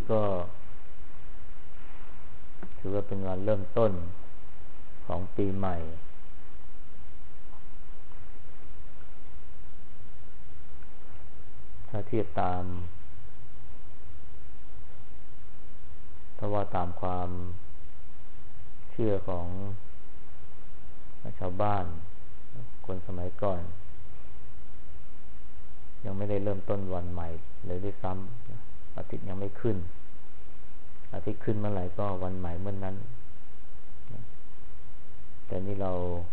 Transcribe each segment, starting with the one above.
ก็ถือว่าเป็นวันเริ่มต้นของปีใหม่ถ้าเทียบตามถ้าว่าตามความเชื่อของชาวบ้านคนสมัยก่อนยังไม่ได้เริ่มต้นวันใหม่เลยด้วยซ้ำอาทิตย์ยังไม่ขึ้นอาทิตย์ขึ้นเมื่อไหร่ก็วันใหม่เมื่อนนั้นแต่นี่เรา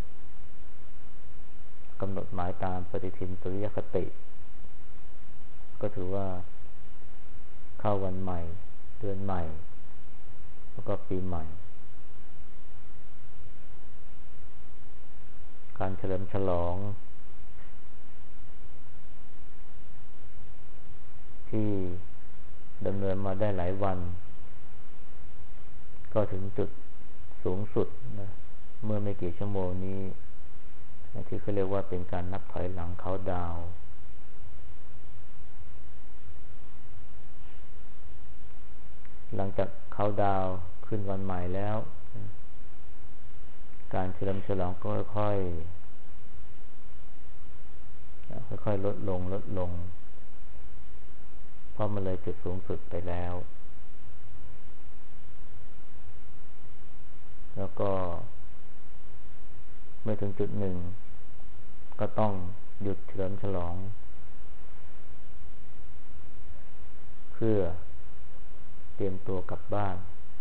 กำหนดหมายตามปฏิทินสุริยคติก็ถือว่าเข้าวันใหม่เดือนใหม่แล้วก็ปีใหม่การเฉลิมฉลองที่ดำเนินมาได้หลายวันก็ถึงจุดสูงสุดนะเมื่อไม่กี่ชั่วโมงนี้ที่เขาเรียกว่าเป็นการนับถอยหลังเขาดาวน์หลังจากเขาดาวน์ขึ้นวันใหม่แล้วการเฉลิมฉลองก็ค่อยๆลดลงเพราะมันเลยจุดสูงสุดไปแล้วแล้วก็เมื่อถึงจุดหนึ่งก็ต้องหยุดเฉลิมฉลองเพื่อเตรียมตัวกลับบ้าน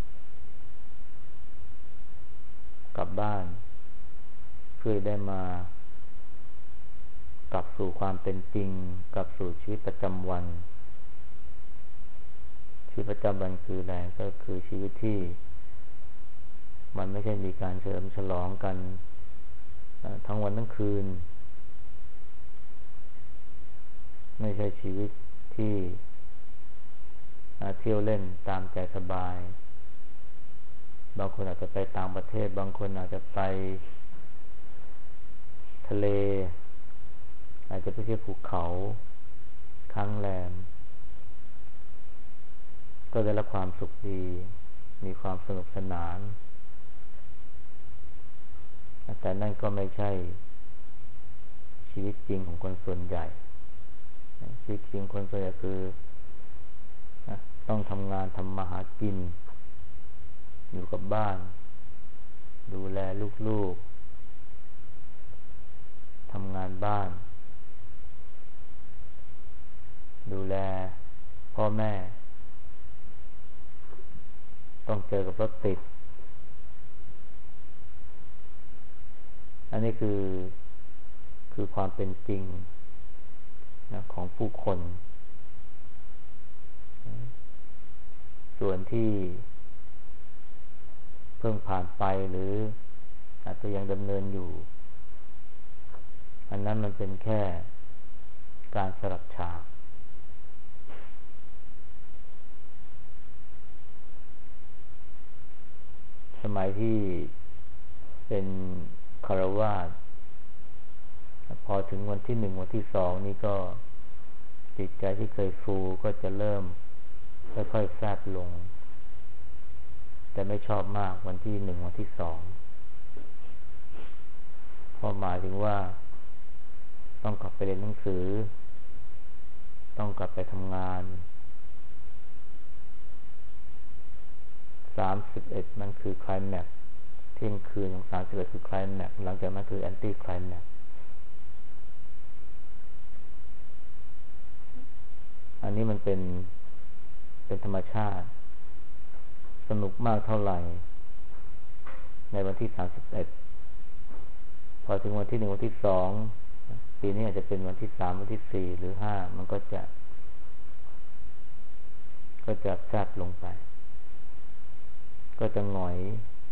เพื่อได้มากลับสู่ความเป็นจริงกลับสู่ชีวิตประจำวันชีวิตประจำวันคืออะไรก็คือชีวิตที่มันไม่ใช่มีการเฉลิมฉลองกันทั้งวันทั้งคืนไม่ใช่ชีวิตที่เที่ยวเล่นตามใจสบายบางคนอาจจะไปต่างประเทศบางคนอาจจะไปทะเลอาจจะไปเที่ยวภูเขาค้างแรมก็ได้รับความสุขดีมีความสนุกสนานแต่นั่นก็ไม่ใช่ชีวิตจริงของคนส่วนใหญ่ชีวิตจริงคนส่วนใหญ่คือต้องทำงานทำมาหากินอยู่กับบ้านดูแลลูกๆทำงานบ้านดูแลพ่อแม่ต้องเจอกับรถติดอันนี้คือความเป็นจริงนะของผู้คนส่วนที่เพิ่งผ่านไปหรืออาจจะยังดำเนินอยู่อันนั้นมันเป็นแค่การสลับฉากสมัยที่เป็นคฤหัสถ์พอถึงวันที่ 1วันที่ 2นี่ก็จิตใจที่เคยฟูก็จะเริ่มค่อยๆแฟบลงแต่ไม่ชอบมากวันที่ 1วันที่ 2เพราะหมายถึงว่าต้องกลับไปเรียนหนังสือต้องกลับไปทำงาน31มันคือไคลแม็กซ์เที่ยงคืนของ31คือไคลแม็กซ์หลังจากนั้นคือแอนตี้ไคลแม็กซ์อันนี้มันเป็นธรรมชาติสนุกมากเท่าไหร่ในวันที่31พอถึงวันที่1วันที่2ปีนี้อาจจะเป็นวันที่3วันที่4หรือ5มันก็จะแฟบลงไปก็จะหงอย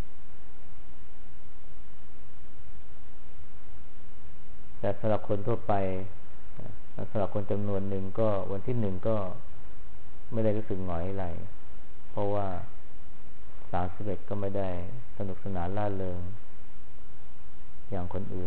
แต่สำหรับคนทั่วไปสำหรับคนจำนวนหนึ่งก็วันที่1ก็ไม่ได้รู้สึกหงอยอะไรเพราะว่า31ก็ไม่ได้สนุกสนานร่าเริงอย่างคนอื่น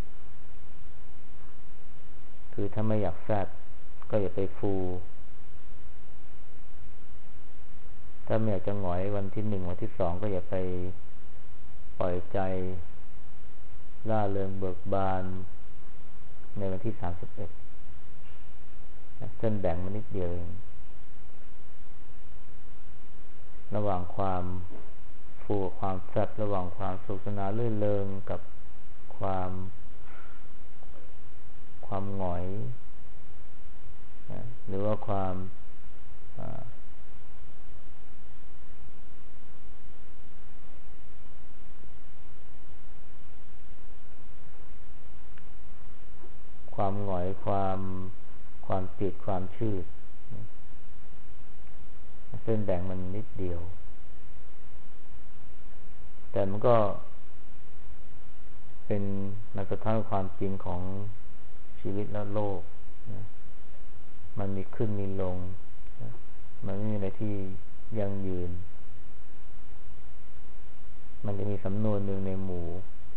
คือถ้าไม่อยากแฟบก็อย่าไปฟูถ้าไม่อยากจะหงอยวันที่1วันที่2ก็อย่าไปปล่อยใจร่าเริงเบิกบานในวันที่31เส้นแบ่งมันนิดเดียวเองระหว่างความฟูกับความแซ่บระหว่างความสุขสนานลื่นเริงกับความหงอยหรือว่าความหงอยความติดความชืดเส้นแบ่งมันนิดเดียวแต่มันก็เป็นมันสะท้อนความจริงของชีวิตและโลกนะมันมีขึ้นมีลงนะมันไม่มีอะไรที่ยั่งยืนมันจะมีสำนวนหนึ่งในหมู่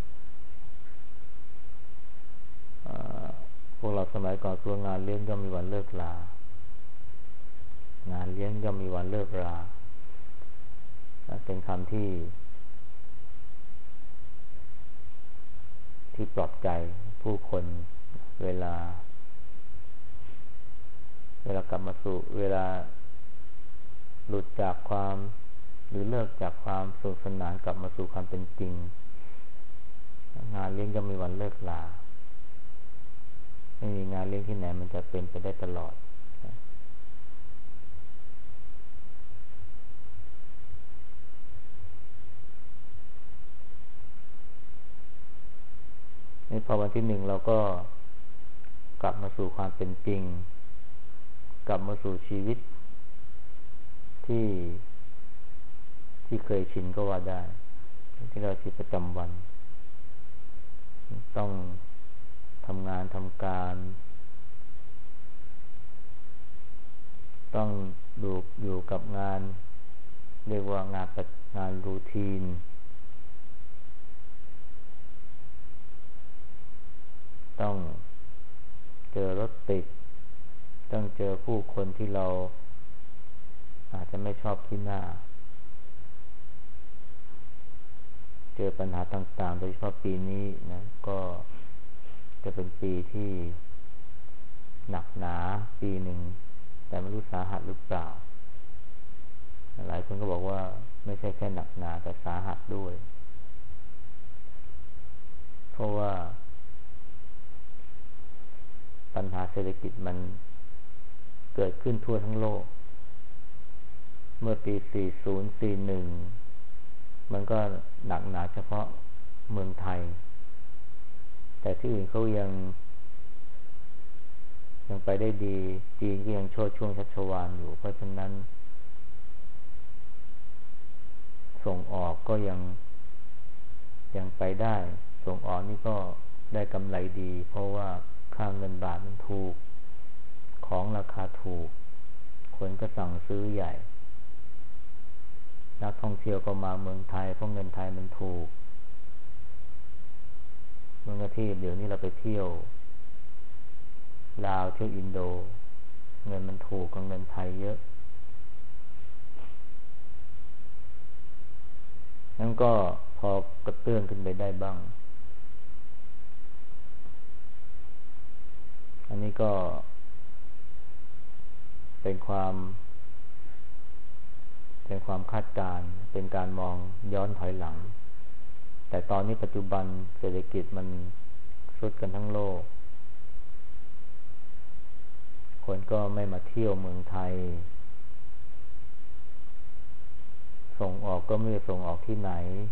พวกเราสมัยก่อนตัวงานเลี้ยงย่อมมีวันเลิกลางานเลี้ยงย่อมมีวันเลิกราเป็นคำที่ปลอบใจผู้คนเวลากลับมาสู่เวลาหลุดจากความหรือเลิกจากความสนุกสนานกลับมาสู่ความเป็นจริงงานเลี้ยงย่อมมีวันเลิกลาไม่มีงานเลี้ยงที่ไหนมันจะเป็นไปได้ตลอดนี่พอวันที่1เราก็กลับมาสู่ความเป็นจริงกลับมาสู่ชีวิตที่เคยชินก็ว่าได้ที่เราชีวิตประจำวันต้องทำงานทำการต้องอยู่กับงานเรียกว่างานรูทีนต้องเจอรถติดต้องเจอผู้คนที่เราอาจจะไม่ชอบที่หน้าเจอปัญหาต่างๆโดยเฉพาะปีนี้นะก็จะเป็นปีที่หนักหนาปีหนึ่งแต่ไม่รู้สาหัสหรือเปล่าหลายคนก็บอกว่าไม่ใช่แค่หนักหนาแต่สาหัสด้วยเพราะว่าปัญหาเศรษฐกิจมันเกิดขึ้นทั่วทั้งโลกเมื่อปี4041มันก็หนักหนาเฉพาะเมืองไทยแต่ที่อื่นเขายังไปได้ดีจีนก็ยังโชติช่วงชัชวาลอยู่เพราะฉะนั้นส่งออกก็ยังไปได้ส่งออกนี่ก็ได้กำไรดีเพราะว่าค่าเงินบาทมันถูกของราคาถูกคนก็สั่งซื้อใหญ่นักท่องเที่ยวก็มาเมืองไทยเพราะเงินไทยมันถูกเมื่อที่เดี๋ยวนี้เราไปเที่ยวลาวเที่ยวอินโดเงินมันถูกกว่าเงินไทยเยอะนั่นก็พอกระเตื้องขึ้นไปได้บ้างอันนี้ก็เป็นความคาดการณ์เป็นการมองย้อนถอยหลังแต่ตอนนี้ปัจจุบันเศรษฐกิจมันทรุดกันทั้งโลกคนก็ไม่มาเที่ยวเมืองไทยส่งออกก็ไม่ได้ส่งออกที่ไหน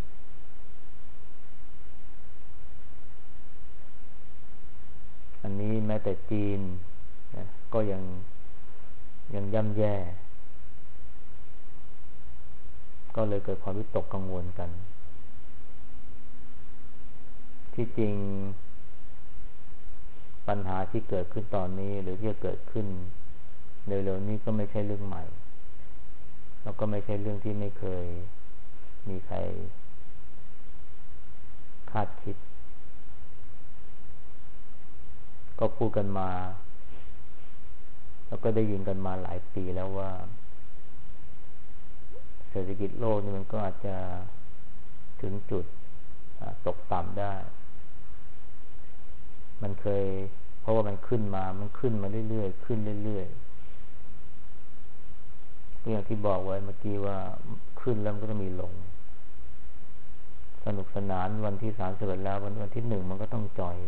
อันนี้แม้แต่จีนก็ยังย่ำแย่ก็เลยเกิดความวิตกกังวลกันที่จริงปัญหาที่เกิดขึ้นตอนนี้หรือที่จะเกิดขึ้นเร็วๆนี้ก็ไม่ใช่เรื่องใหม่แล้วก็ไม่ใช่เรื่องที่ไม่เคยมีใครคาดคิดก็พูดกันมาแล้วก็ได้ยินกันมาหลายปีแล้วว่าเศรษฐกิจโลกนี่มันก็อาจจะถึงจุดตกต่ำได้มันเคยเพราะว่ามันขึ้นมาเรื่อยๆขึ้นเรื่อยๆอย่างที่บอกไว้เมื่อกี้ว่าขึ้นแล้วมันก็ต้องมีลงสนุกสนานวันที่31แล้ววันที่1มันก็ต้องจ่อย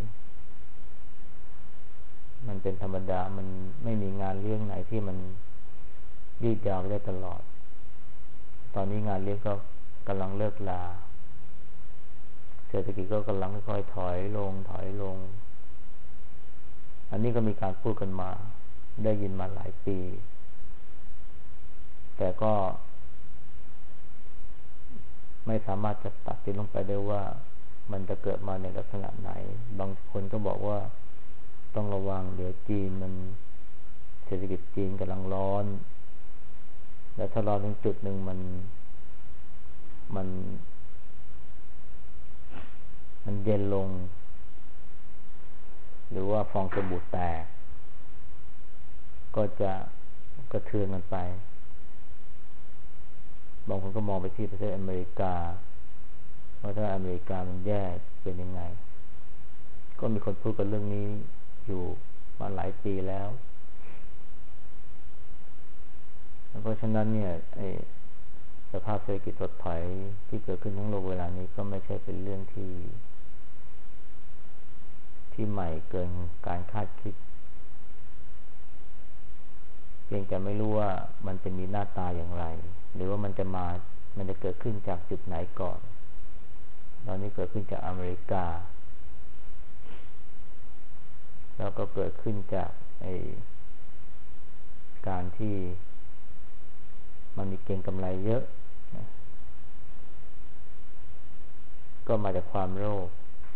มันเป็นธรรมดามันไม่มีงานเลี้ยงไหนที่มันยืดยาวไปได้ตลอดตอนนี้งานเลี้ยงก็กำลังเลิกลาเศรษฐกิจก็กำลังค่อยๆถอยลงอันนี้ก็มีการพูดกันมาได้ยินมาหลายปีแต่ก็ไม่สามารถจะตัดสินลงไปได้ว่ามันจะเกิดมาในลักษณะไหนบางคนก็บอกว่าต้องระวังเดี๋ยวจีนมันเศรษฐกิจจีนกำลังร้อนแล้วถ้าร้อนถึงจุดหนึ่งมันเย็นลงหรือว่าฟองสบู่แตกก็จะกระเทือนกันไปบางคนก็มองไปที่ประเทศอเมริกาว่าถ้าอเมริกามันแย่เป็นยังไงก็มีคนพูดกันเรื่องนี้อยู่มาหลายปีแล้วเพราะฉะนั้นเนี่ยสภาพเศรษฐกิจถดถอยที่เกิดขึ้นทั้งโลกเวลานี้ก็ไม่ใช่เป็นเรื่องที่ใหม่เกินการคาดคิดเพียงแต่ไม่รู้ว่ามันจะมีหน้าตาอย่างไรหรือว่ามันจะเกิดขึ้นจากจุดไหนก่อนตอนนี้เกิดขึ้นจากอเมริกาแล้วก็เกิดขึ้นจากการที่มันมีเก็งกำไรเยอะก็มาจากความโลภ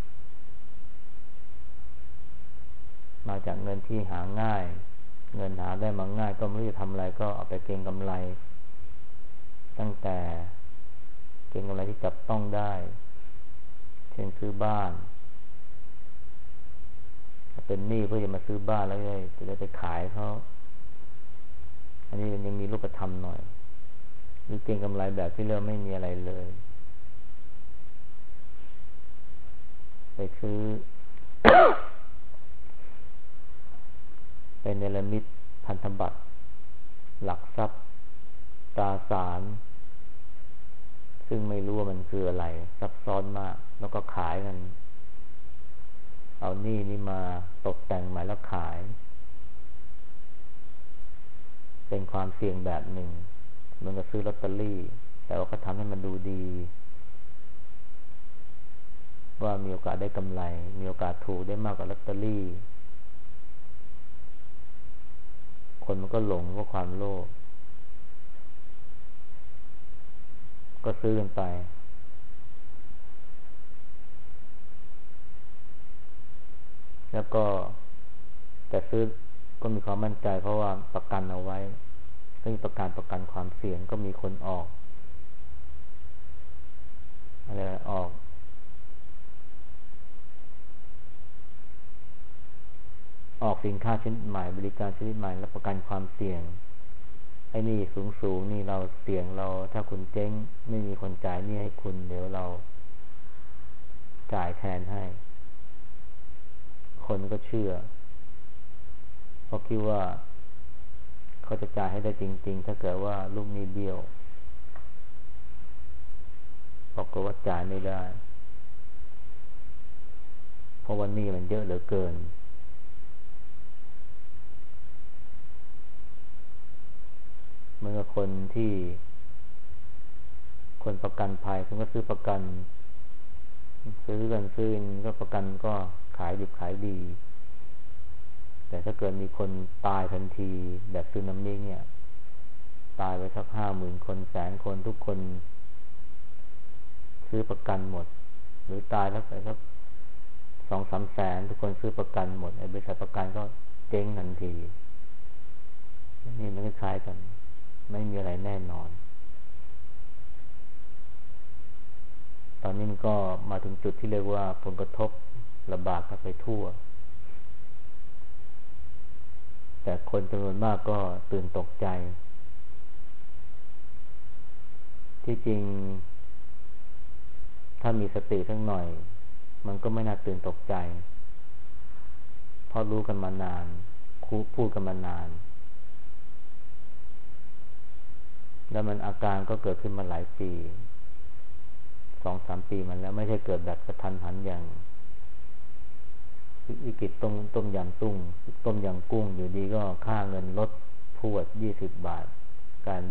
มาจากเงินที่หาง่ายเงินหาได้มาง่ายก็ไม่รู้จะทำอะไรก็เอาไปเก็งกำไรตั้งแต่เก็งกำไรที่จับต้องได้เช่นซื้อบ้านเป็นหนี้เพื่อจะมาซื้อบ้านแล้วจะได้ไปขายเขาอันนี้มันยังมีรูปธรรมหน่อยหรือเก็งกำไรแบบที่เริ่มไม่มีอะไรเลยไปซื้อ ไปเนรมิตพันธบัตรหลักทรัพย์ตราสารซึ่งไม่รู้ว่ามันคืออะไรซับซ้อนมากแล้วก็ขายกันเอานี่มาตกแต่งใหม่แล้วขายเป็นความเสี่ยงแบบหนึ่งมันก็ซื้อลอตเตอรี่แต่ว่าก็ทำให้มันดูดีว่ามีโอกาสได้กำไรมีโอกาสถูกได้มากกว่าลอตเตอรี่คนมันก็หลงว่าความโลภก็ซื้อกันไปแล้วก็แต่ซื้อก็มีความมั่นใจเพราะว่าประกันเอาไว้ก็มีประกันความเสี่ยงก็มีคนออกอะไรออกสินค้าชนิดใหม่บริการชนิดใหม่และประกันความเสี่ยงไอ้นี่สูงนี่เราเสี่ยงเราถ้าคุณเจ๊งไม่มีคนจ่ายนี่ให้คุณเดี๋ยวเราจ่ายแทนให้คนก็เชื่อเพราะคิดว่าเขาจะจ่ายให้ได้จริงๆถ้าเกิดว่าลูกหนี้เบี้ยวปรากฏว่าจ่ายไม่ได้เพราะวันนี้มันเยอะเหลือเกินเหมือนกับคนประกันภัยคุณก็ซื้อประกันซื้อก็ประกันก็ขายดิบขายดีแต่ถ้าเกิดมีคนตายทันทีแบบสึนามิเนี่ยตายไปสัก50,000 คน100,000 คนทุกคนซื้อประกันหมดหรือตายแล้วไปสัก2-3 แสนทุกคนซื้อประกันหมดไอ้บริษัทประกันก็เจ๊งทันทีนี่มันคล้ายกันไม่มีอะไรแน่นอนตอนนี้มันก็มาถึงจุดที่เรียกว่าผลกระทบระบาดกันไปทั่วแต่คนจำนวนมากก็ตื่นตกใจที่จริงถ้ามีสติสักหน่อยมันก็ไม่น่าตื่นตกใจเพราะรู้กันมานานพูดกันมานานแล้วมันอาการก็เกิดขึ้นมาหลายปี2-3 ปีมันแล้วไม่ใช่เกิดแบบกระทันหันอย่างวิกฤตต้มยำกุ้งอยู่ดีก็ค่าเงินลดพรวด20 บาทการ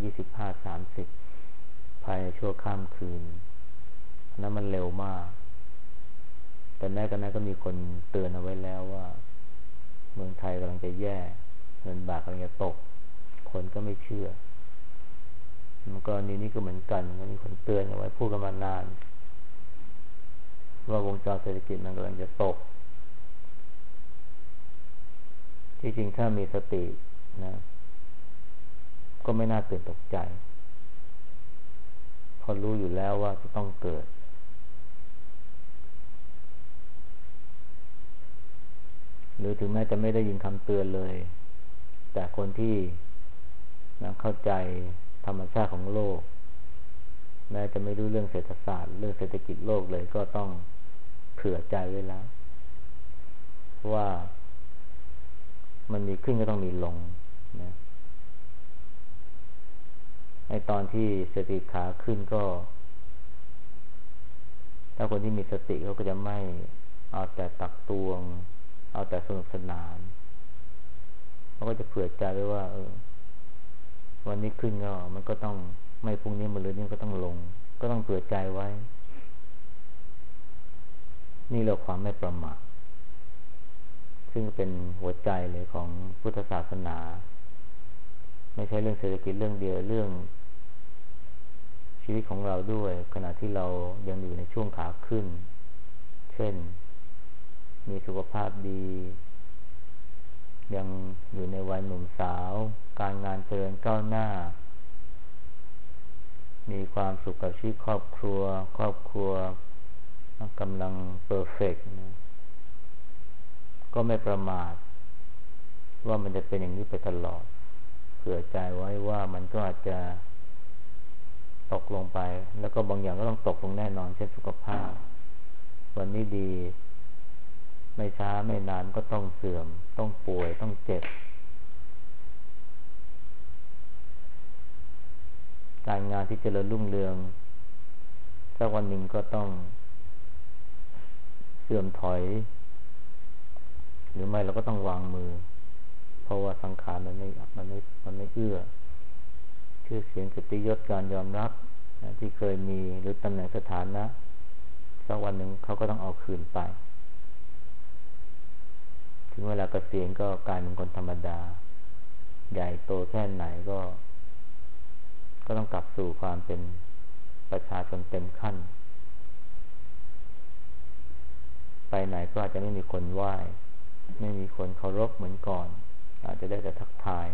25-30ภายในชั่วข้ามคืนนั้นมันเร็วมากแต่แม้กระนั้นก็มีคนเตือนเอาไว้แล้วว่าเมืองไทยกำลังจะแย่เงินบาทกำลังจะตกคนก็ไม่เชื่อมันก็นี่ก็เหมือนกันมีคนเตือนเอาไว้พูดกันมานานว่าวงจรเศรษฐกิจมันกำลังจะตกที่จริงถ้ามีสตินะก็ไม่น่าตื่นตกใจพอรู้อยู่แล้วว่าจะต้องเกิดหรือถึงแม้จะไม่ได้ยินคำเตือนเลยแต่คนที่เข้าใจธรรมชาติของโลกแม้จะไม่รู้เรื่องเศรษฐศาสตร์เรื่องเศรษฐกิจโลกเลยก็ต้องเผื่อใจไว้แล้วว่ามันมีขึ้นก็ต้องมีลงนะในตอนที่เศรษฐกิจขาขึ้นก็ถ้าคนที่มีสติเขาก็จะไม่เอาแต่ตักตวงเอาแต่สนุกสนานเขาก็จะเผื่อใจไว้ว่าวันนี้ขึ้นก็มันก็ต้องไม่พรุ่งนี้มะรืนนี้ก็ต้องลงก็ต้องเผื่อใจไว้นี่เราความไม่ประมาทซึ่งเป็นหัวใจเลยของพุทธศาสนาไม่ใช่เรื่องเศรษฐกิจเรื่องเดียวเรื่องชีวิตของเราด้วยขณะที่เรายังอยู่ในช่วงขาขึ้นเช่นมีสุขภาพดียังอยู่ในวัยหนุ่มสาวการงานเจริญก้าวหน้ามีความสุขกับชีวิตครอบครัวกำลังเพอร์เฟกต์ก็ไม่ประมาทว่ามันจะเป็นอย่างนี้ไปตลอดเผื่อใจไว้ว่ามันก็อาจจะตกลงไปแล้วก็บางอย่างก็ต้องตกลงแน่นอนเช่นสุขภาพวันนี้ดีไม่ช้าไม่นานก็ต้องเสื่อมต้องป่วยต้องเจ็บการงานที่เจริญรุ่งเรืองสักวันหนึ่งก็ต้องเสื่อมถอยหรือไม่เราก็ต้องวางมือเพราะว่าสังขารมันไม่เอื้อชื่อเสียงกิตติยศการยอมรับที่เคยมีหรือตำแหน่งสถานะสักวันหนึ่งเขาก็ต้องเอาคืนไปถึงเวลาเกษียณก็กลายเป็นคนธรรมดาใหญ่โตแค่ไหนก็ต้องกลับสู่ความเป็นประชาชนเต็มขั้นไปไหนก็อาจจะไม่มีคนไหว้ไม่มีคนเคารพเหมือนก่อนอาจจะได้แต่ทักทาย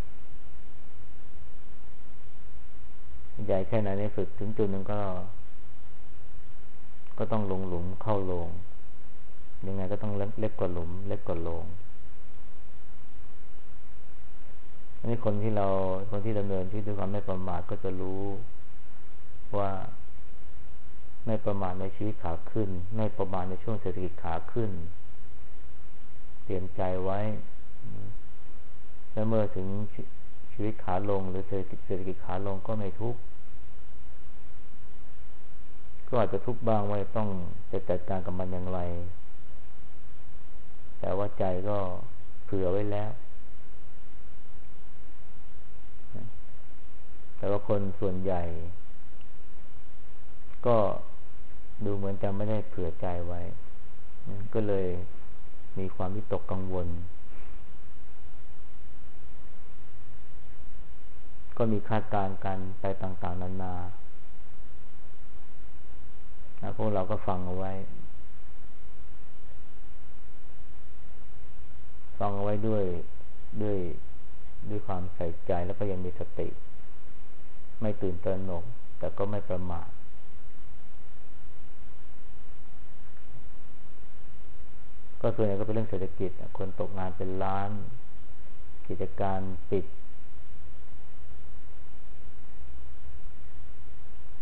ใหญ่แค่ไหนในสุดถึงจุดหนึ่งก็ต้องลงหลุมเข้าโลงยังไงก็ต้องเล็กกว่าหลุมเล็กกว่าโลงอันนี้คนที่ดำเนินชีวิตด้วยความไม่ประมาทก็จะรู้ว่าไม่ประมาทในชีวิตขาขึ้นไม่ประมาทในช่วงเศรษฐกิจขาขึ้นเตรียมใจไว้แล้วเมื่อถึงชีวิตขาลงหรือเศรษฐกิจขาลงก็ไม่ทุกข์ก็อาจจะทุกข์บ้างว่าต้องจะจัดการกับมันอย่างไรแต่ว่าใจก็เผื่อไว้แล้วแต่ว่าคนส่วนใหญ่ก็ดูเหมือนจะไม่ได้เผื่อใจไว้ก็เลยมีความวิตกกังวลก็มีคาดการณ์กันไปต่างๆนานาพวกเราก็ฟังเอาไว้ด้วยความใส่ใจแล้วก็ยังมีสติไม่ตื่นตระหนกแต่ก็ไม่ประมาทก็ส่วนใหญ่ก็เป็นเรื่องเศรษฐกิจคนตกงานเป็นล้านกิจการปิด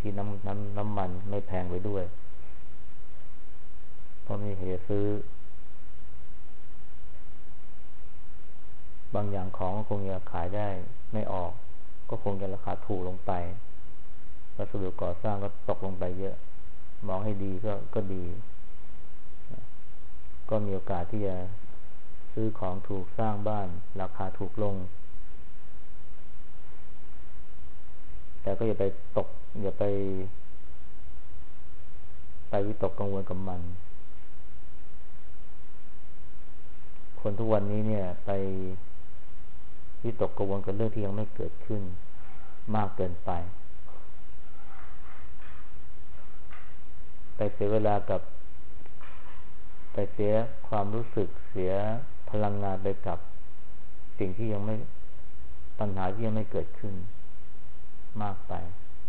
ที่น้ำมันไม่แพงไปด้วยเพราะไม่มีใครจะซื้อบางอย่างของก็คงจะขายได้ไม่ออกก็คงจะราคาถูกลงไปวัสดุก่อสร้างก็ตกลงไปเยอะมองให้ดีก็ดีก็มีโอกาสที่จะซื้อของถูกสร้างบ้านราคาถูกลงแต่ก็อย่าไปวิตกกังวลกับมันคนทุกวันนี้เนี่ยไปวิตกกังวลกับเรื่องที่ยังไม่เกิดขึ้นมากเกินไปเสียเวลากับไปเสียความรู้สึกเสียพลังงานไปกับสิ่งที่ยังไม่ปัญหาที่ยังไม่เกิดขึ้นมากไป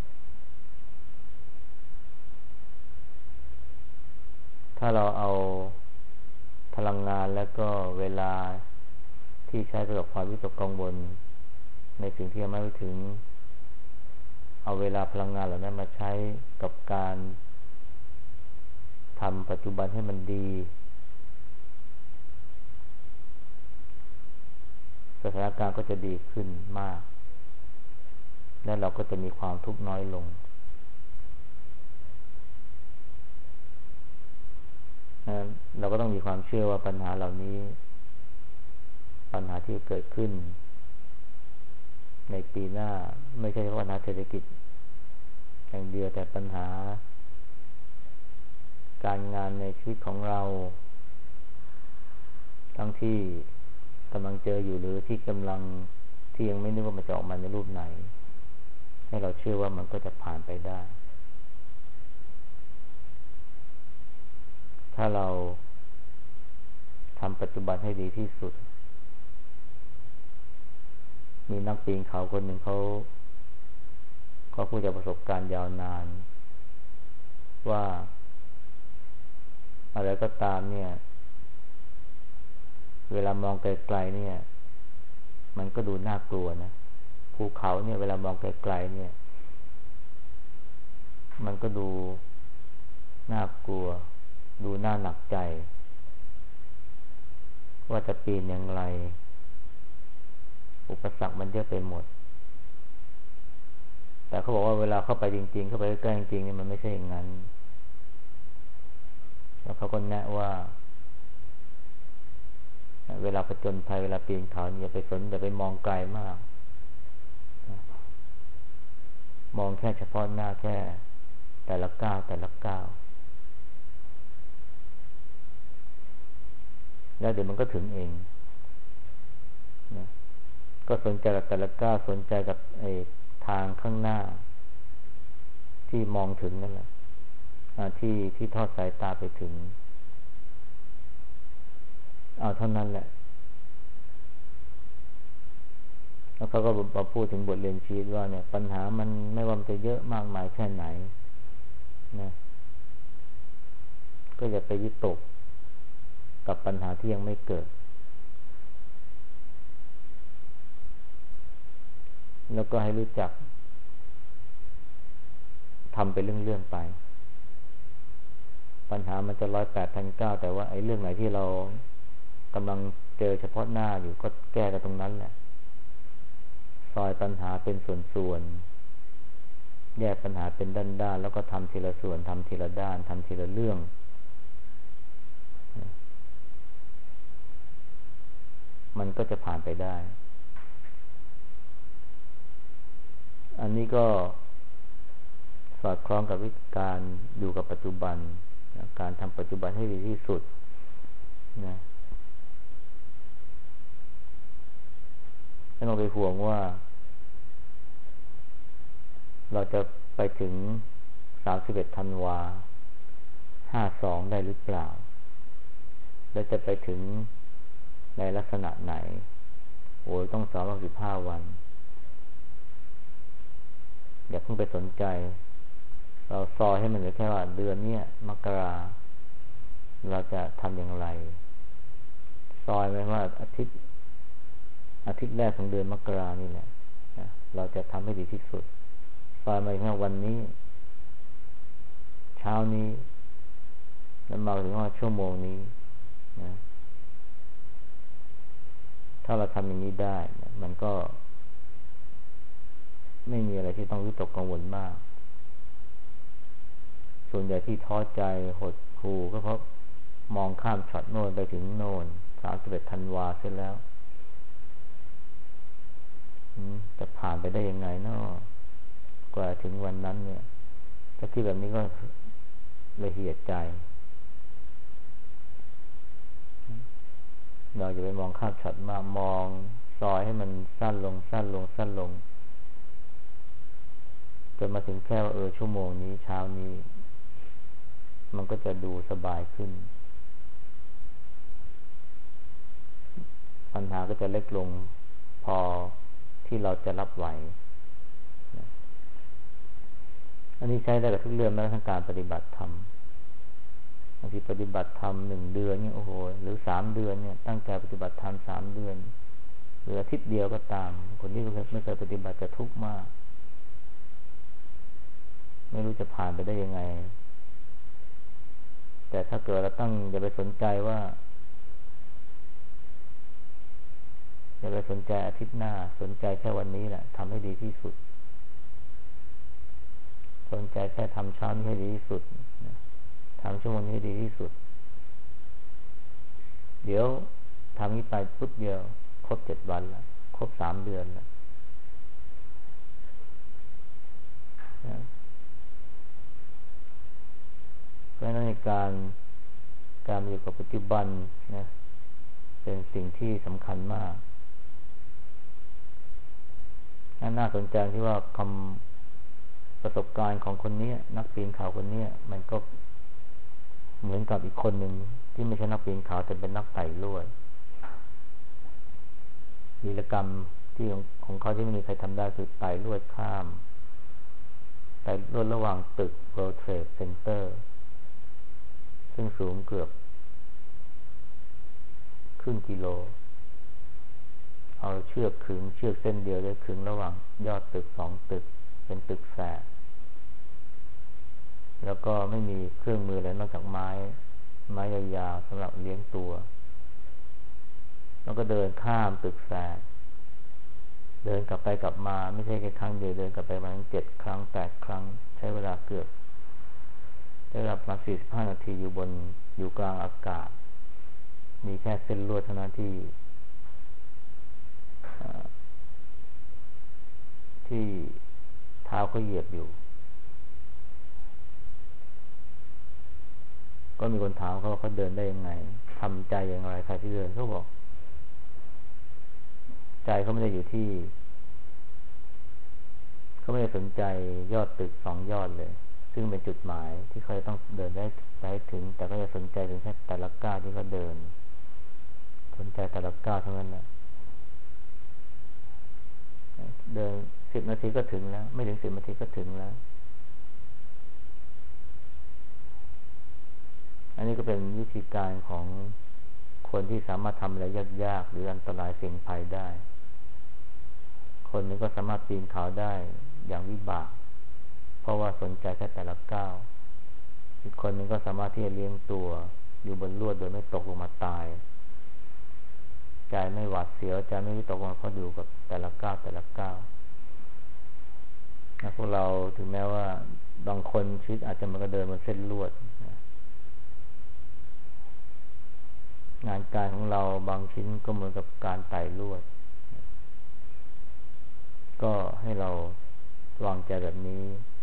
ถ้าเราเอาพลังงานและก็เวลาที่ใช้ไปกับความวิตกกังวลในสิ่งที่ยังไม่ถึงเอาเวลาพลังงานเหล่านั้นมาใช้กับการทำปัจจุบันให้มันดีสถานการณ์ก็จะดีขึ้นมากและเราก็จะมีความทุกข์น้อยลงเราก็ต้องมีความเชื่อว่าปัญหาเหล่านี้ปัญหาที่เกิดขึ้นในปีหน้าไม่ใช่ปัญหาเศรษฐกิจอย่างเดียวแต่ปัญหาการงานในชีวิตของเราทั้งที่กำลังเจออยู่หรือที่ยังไม่นึกว่ามันจะออกมาในรูปไหนให้เราเชื่อว่ามันก็จะผ่านไปได้ถ้าเราทำปัจจุบันให้ดีที่สุดมีนักปีนเขาคนหนึ่งเขาพูดจากประสบการณ์ยาวนานว่าอะไรก็ตามเนี่ยเวลามองไกลๆเนี่ยมันก็ดูน่ากลัวนะภูเขาเนี่ยเวลามองไกลๆเนี่ยมันก็ดูน่ากลัวดูน่าหนักใจว่าจะปีนอย่างไรอุปสรรคมันเยอะไปหมดแต่เขาบอกว่าเวลาเข้าไปจริงๆเข้าไปใกล้จริงๆเนี่ยมันไม่ใช่อย่างนั้นแล้วเขาก็แนะว่าเวลาผจญภัยเวลาปีนเขาอย่าไปมองไกลมากมองแค่เฉพาะหน้าแค่แต่ละก้าวแล้วเดี๋ยวมันก็ถึงเองนะก็สนใจกับแต่ละก้าวสนใจกับทางข้างหน้าที่มองถึงนั่นแหละที่ทอดสายตาไปถึงเอาเท่านั้นแหละแล้วเขาก็มาพูดถึงบทเรียนชีวิตว่าเนี่ยปัญหามันไม่ว่ามันจะเยอะมากมายแค่ไหนนะก็อย่าไปวิตกกับปัญหาที่ยังไม่เกิดแล้วก็ให้รู้จักทำไปเรื่องๆไปปัญหามันจะ108,900แต่ว่าไอ้เรื่องไหนที่เรากำลังเจอเฉพาะหน้าอยู่ก็แก้กันตรงนั้นแหละซอยปัญหาเป็นส่วนๆแยกปัญหาเป็นด้านๆแล้วก็ทำทีละส่วนทำทีละด้านทำทีละเรื่องมันก็จะผ่านไปได้อันนี้ก็สอดคล้องกับวิธีการอยู่กับปัจจุบันการทำปัจจุบันให้ดีที่สุดนะไม่ต้องไปห่วงว่าเราจะไปถึง31 ธันวา52ได้หรือเปล่าและจะไปถึงในลักษณะไหนโอ้ยต้อง365 วันอย่าเพิ่งไปสนใจเราซอยให้มันเหลือแค่ว่าเดือนนี้มกราเราจะทำอย่างไรซอยไว้ว่าอาทิตย์แรกของเดือนมกรานี่แหละเราจะทำให้ดีที่สุดซอยมาแค่วันนี้ช้านี้แล้วมาถึงว่าชั่วโมงนี้นะถ้าเราทำอย่างนี้ได้มันก็ไม่มีอะไรที่ต้องวิตกกังวลมากส่วนใหญ่ที่ท้อใจหดหู่ก็เพราะมองข้ามช็อตโน่นไปถึงโน่น31 ธันวาเสร็จแล้วจะผ่านไปได้ยังไงเนาะกว่าถึงวันนั้นเนี่ยถ้าคิดแบบนี้ก็ละเอียดใจเราจะไปมองข้ามช็อตมามองซอยให้มันสั้นลงสั้นลงสั้นลงจนมาถึงแค่ว่าชั่วโมงนี้เช้านี้มันก็จะดูสบายขึ้นปัญหาก็จะเล็กลงพอที่เราจะรับไหวอันนี้ใช้ได้กับทุกเรื่องแม้กระทั่งการปฏิบัติธรรมบางทีปฏิบัติธรรม1 เดือนเนี่ยโอ้โหหรือ3 เดือนเนี่ยตั้งใจปฏิบัติธรรม3 เดือนหรืออาทิตย์เดียวก็ตามคนที่ไม่เคยปฏิบัติจะทุกข์มากไม่รู้จะผ่านไปได้ยังไงแต่ถ้าเกิดเราตั้งอย่าไปสนใจว่าอย่าไปสนใจอาทิตย์หน้าสนใจแค่วันนี้แหละทำให้ดีที่สุดสนใจแค่ทำเช้านี้ให้ดีที่สุดทำชั่วโมงนี้ให้ดีที่สุดเดี๋ยวทำนี้ไปปุ๊บเดียวครบ7 วันแล้วครบ3 เดือนแล้วเพราะฉะนั้นในการอยู่กับปัจจุบันนะเป็นสิ่งที่สำคัญมากน่าสนใจที่ว่าคำประสบการณ์ของคนนี้นักปีนเขาคนนี้มันก็เหมือนกับอีกคนหนึ่งที่ไม่ใช่นักปีนเขาแต่เป็นนักไต่ลวดวีรกรรมที่ของเขาที่ไม่มีใครทำได้คือไต่ลวดข้ามไต่ลวดระหว่างตึก World Trade Center ซึ่งสูงเกือบครึ่งกิโลเอาเชือกขึงเชือกเส้นเดียวได้ขึงระหว่างยอดตึก2 ตึกเป็นตึกแฝดแล้วก็ไม่มีเครื่องมืออะไรนอกจากไม้ยาวๆสำหรับเลี้ยงตัวแล้วก็เดินข้ามตึกแฝดเดินกลับไปกลับมาไม่ใช่แค่ครั้งเดียวเดินกลับไปประมาณ7 ครั้ง8 ครั้งใช้เวลาเกือบได้รับมา45 นาทีอยู่กลางอากาศมีแค่เส้นลวดเท่านั้นที่เท้าเขาเหยียบอยู่ก็มีคนถามเขาเดินได้ยังไงทำใจอย่างไรใครที่เดินเขาบอกใจเขาไม่ได้อยู่ที่เขาไม่ได้สนใจยอดตึก2 ยอดเลยซึ่งเป็นจุดหมายที่เขาต้องเดินได้ถึงแต่ก็จะสนใจถึงแค่แต่ละก้าวที่เขาเดินสนใจแต่ละก้าวเท่านั้นแหละเดิน10 นาทีก็ถึงแล้วไม่ถึง10 นาทีก็ถึงแล้วอันนี้ก็เป็นวิธีการของคนที่สามารถทำอะไรยากๆหรืออันตรายเสี่ยงภัยได้คนนึงก็สามารถปีนเขาได้อย่างวิบากเพราะว่าสนใจแค่แต่ละก้าวอีกคนนึงก็สามารถที่จะเลี้ยงตัวอยู่บนลวดโดยไม่ตกลงมาตายใจไม่หวาดเสียวใจไม่วิตกกังวลเพราะอยู่กับแต่ละก้าวนะพวกเราถึงแม้ว่าบางคนชีวิตอาจจะมันก็เดินบนเส้นลวดงานการของเราบางชิ้นก็เหมือนกับการไต่ลวดก็ให้เราวางใจแบบนี้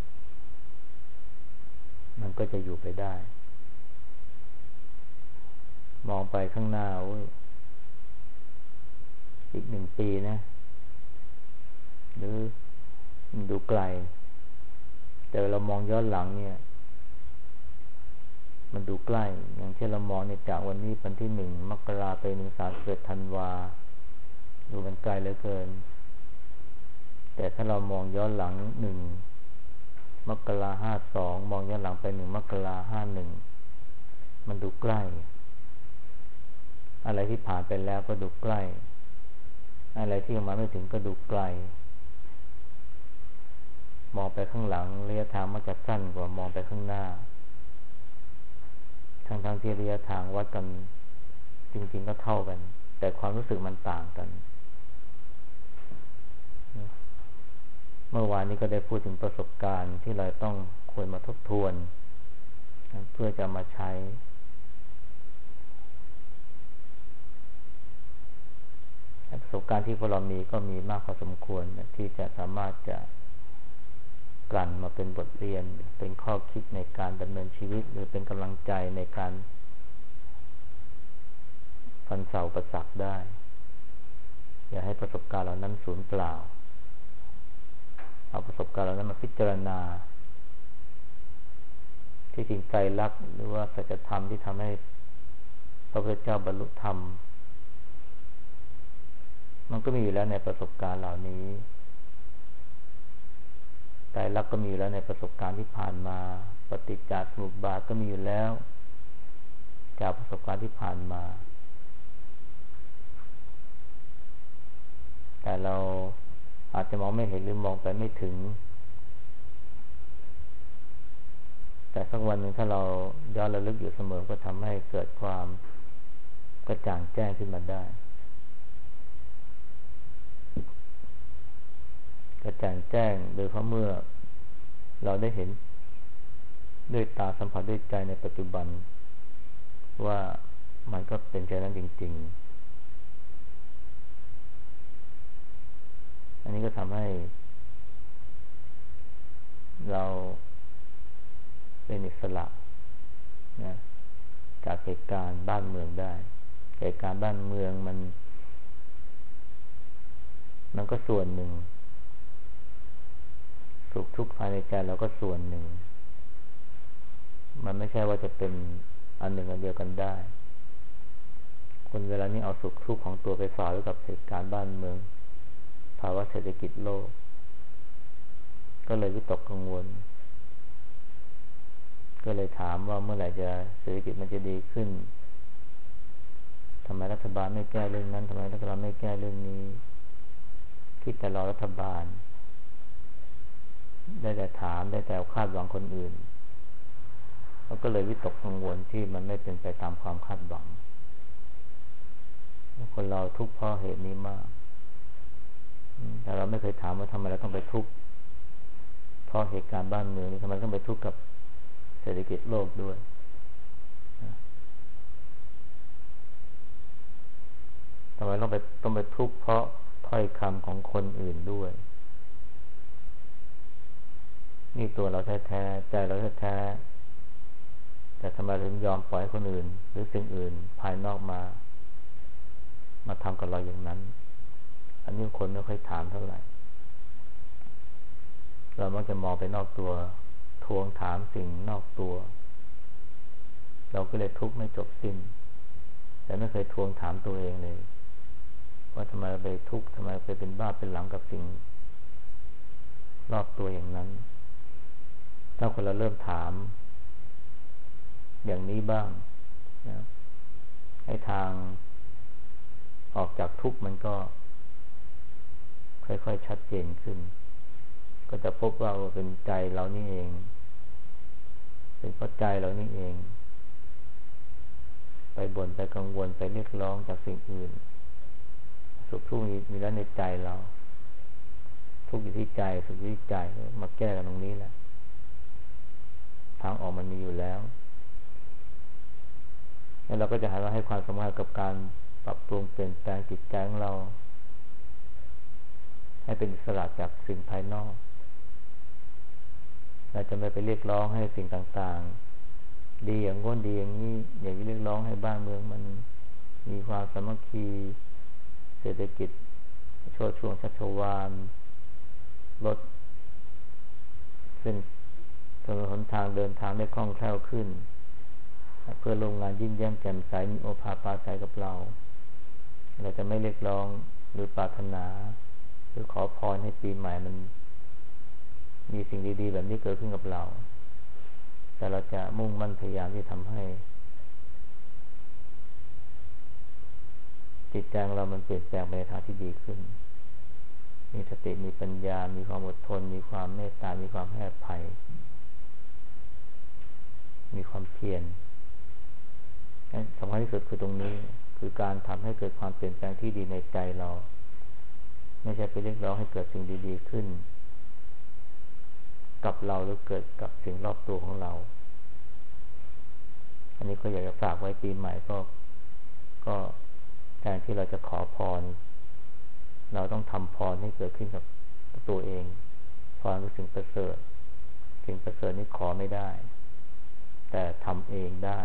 มันก็จะอยู่ไปได้มองไปข้างหน้าอีก1 ปีนะหรือดูไกลแต่เรามองย้อนหลังเนี่ยมันดูใกล้อย่างเช่นเรามองในจากวันนี้วันที่1 มกราไปถึง31 ธันวาดูมันไกลเหลือเกินแต่ถ้าเรามองย้อนหลัง1 มกรา52มองย้อนหลังไป1 มกรา51มันดูใกล้อะไรที่ผ่านไปแล้วก็ดูใกล้อะไรที่ยังมาไม่ถึงก็ดูไกลมองไปข้างหลังระยะทางมันจะสั้นกว่ามองไปข้างหน้าทั้งที่ระยะทางวัดกันจริงๆก็เท่ากันแต่ความรู้สึกมันต่างกันเมื่อวานนี้ก็ได้พูดถึงประสบการณ์ที่เราต้องควรมาทบทวนเพื่อจะมาใช้ประสบการณ์ที่พวกเรามีก็มีมากพอสมควรที่จะสามารถจะกลั่นมาเป็นบทเรียนเป็นข้อคิดในการดำเนินชีวิตหรือเป็นกำลังใจในการฟันเสาประสักได้อย่าให้ประสบการณ์เหล่านั้นสูญเปล่าเอาประสบการณ์เหล่านั้นมาพิจารณาที่จริงไตรลักษณ์หรือว่าสัจธรรมที่ทำให้พระพุทธเจ้าบรรลุธรรมมันก็มีอยู่แล้วในประสบการณ์เหล่านี้ไตรลักษณ์ก็มีอยู่แล้วในประสบการณ์ที่ผ่านมาปฏิจจสมุปบาทก็มีอยู่แล้วจากประสบการณ์ที่ผ่านมาแต่เราอาจจะมองไม่เห็นหรือมองไปไม่ถึงแต่สักวันหนึ่งถ้าเราย้อนระลึกอยู่เสมอก็ทำให้เกิดความกระจ่างแจ้งขึ้นมาได้กระจ่างแจ้งโดยเพราะเมื่อเราได้เห็นด้วยตาสัมผัสด้วยใจในปัจจุบันว่ามันก็เป็นใจนั้นจริงๆอันนี้ก็ทำให้เราเป็นอิสระนะจากเหตุการณ์บ้านเมืองได้เหตุการณ์บ้านเมืองมันก็ส่วนหนึ่งสุขทุกข์ภายในใจเราก็ส่วนหนึ่งมันไม่ใช่ว่าจะเป็นอันหนึ่งอันเดียวกันได้คนเวลานี้เอาสุขทุกข์ของตัวไปฝากไว้กับเหตุการณ์บ้านเมืองภาวะเศรษฐกิจโลกก็เลยวิตกกังวลก็เลยถามว่าเมื่อไหร่จะเศรษฐกิจมันจะดีขึ้นทำไมรัฐบาลไม่แก้เรื่องนั้นทำไมรัฐบาลไม่แก้เรื่องนี้คิดแต่รอรัฐบาลได้แต่ถามได้แต่คาดหวังคนอื่นแล้วก็เลยวิตกกังวลที่มันไม่เป็นไปตามความคาดหวังคนเราทุกข์เพราะเหตุนี้มากแต่เราไม่เคยถามว่าทำไมเราต้องไปทุกข์เพราะเหตุการณ์บ้านเมืองทำไมต้องไปทุกข์กับเศรษฐกิจโลกด้วยทำไมต้องไปทุกข์เพราะถ้อยคำของคนอื่นด้วยนี่ตัวเราแท้ๆใจเราแท้ๆแต่ทำไมถึงยอมปล่อยคนอื่นหรือสิ่งอื่นภายนอกมาทำกับเราอย่างนั้นอันนี้คนไม่ค่อยถามเท่าไหร่เรามักจะมองไปนอกตัวทวงถามสิ่งนอกตัวเราก็เลยทุกข์ไม่จบสิ้นแต่ไม่เคยทวงถามตัวเองเลยว่าทำไมไปทุกข์ทำไมไปเป็นบ้าเป็นหลังกับสิ่งรอบตัวอย่างนั้นถ้าคนเราเริ่มถามอย่างนี้บ้างนะให้ทางออกจากทุกข์มันก็ค่อยๆชัดเจนขึ้นก็จะพบว่าเป็นใจเรานี่เองเป็นเพราะใจเรานี่เองไปบ่นไปกังวลไปเรียกร้องจากสิ่งอื่นสุขทุกข์มีแล้วในใจเราทุกข์อยู่ที่ใจสุขอยู่ที่ใจมาแก้กันตรงนี้แหละทางออกมันมีอยู่แล้วแล้วเราก็จะให้ความสำคัญกับการปรับปรุงเปลี่ยนแปลงจิตใจของเราให้เป็นอิสระจากสิ่งภายนอกเราจะไม่ไปเรียกร้องให้สิ่งต่างๆดีอย่างง้นดีอย่างนี้อย่างที่เรียกร้องให้บ้านเมืองมันมีความสามัคคีเศรษฐกิจโชติช่วงชัชวาลลดเส้นถนนหนทางเดินทางได้คล่องแคล่วขึ้นเพื่อโรงงานยิ้มแย้มแจ่มใสมีโอภาสปราศัยกับเราจะไม่เรียกร้องหรือปรารถนาหรือขอพรให้ปีใหม่มันมีสิ่งดีๆแบบนี้เกิดขึ้นกับเราแต่เราจะมุ่งมั่นพยายามที่ทำให้จิตใจของเรามันเปลี่ยนแปลงไปในทางที่ดีขึ้นมีสติมีปัญญามีความอดทนมีความเมตตามีความให้อภัยมีความเพียรสำคัญที่สุดคือตรงนี้คือการทำให้เกิดความเปลี่ยนแปลงที่ดีในใจเราไม่ใช่ไปเรียกร้องให้เกิดสิ่งดีๆขึ้นกับเราหรือเกิดกับสิ่งรอบตัวของเราอันนี้ก็อยากจะฝากไว้ปีใหม่ก็แทนที่เราจะขอพรเราต้องทำพรให้เกิดขึ้นกับตัวเองพรคือสิ่งประเสริฐสิ่งประเสริฐนี่ขอไม่ได้แต่ทำเองได้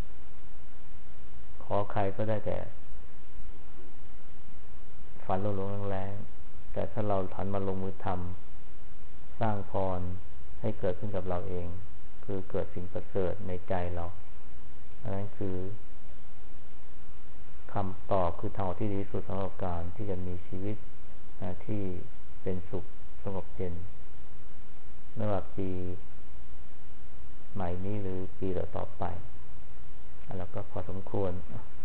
ขอใครก็ได้แต่ฝันลงแรงๆแต่ถ้าเราทันมาลงมือทำสร้างพรให้เกิดขึ้นกับเราเองคือเกิดสิ่งประเสริฐในใจเราอันนั้นคือคำตอบคือทางที่ดีที่สุดสำหรับการที่จะมีชีวิตที่เป็นสุขสงบเย็นไม่ว่าปีใหม่นี้หรือปีต่อไปแล้วก็พอสมควร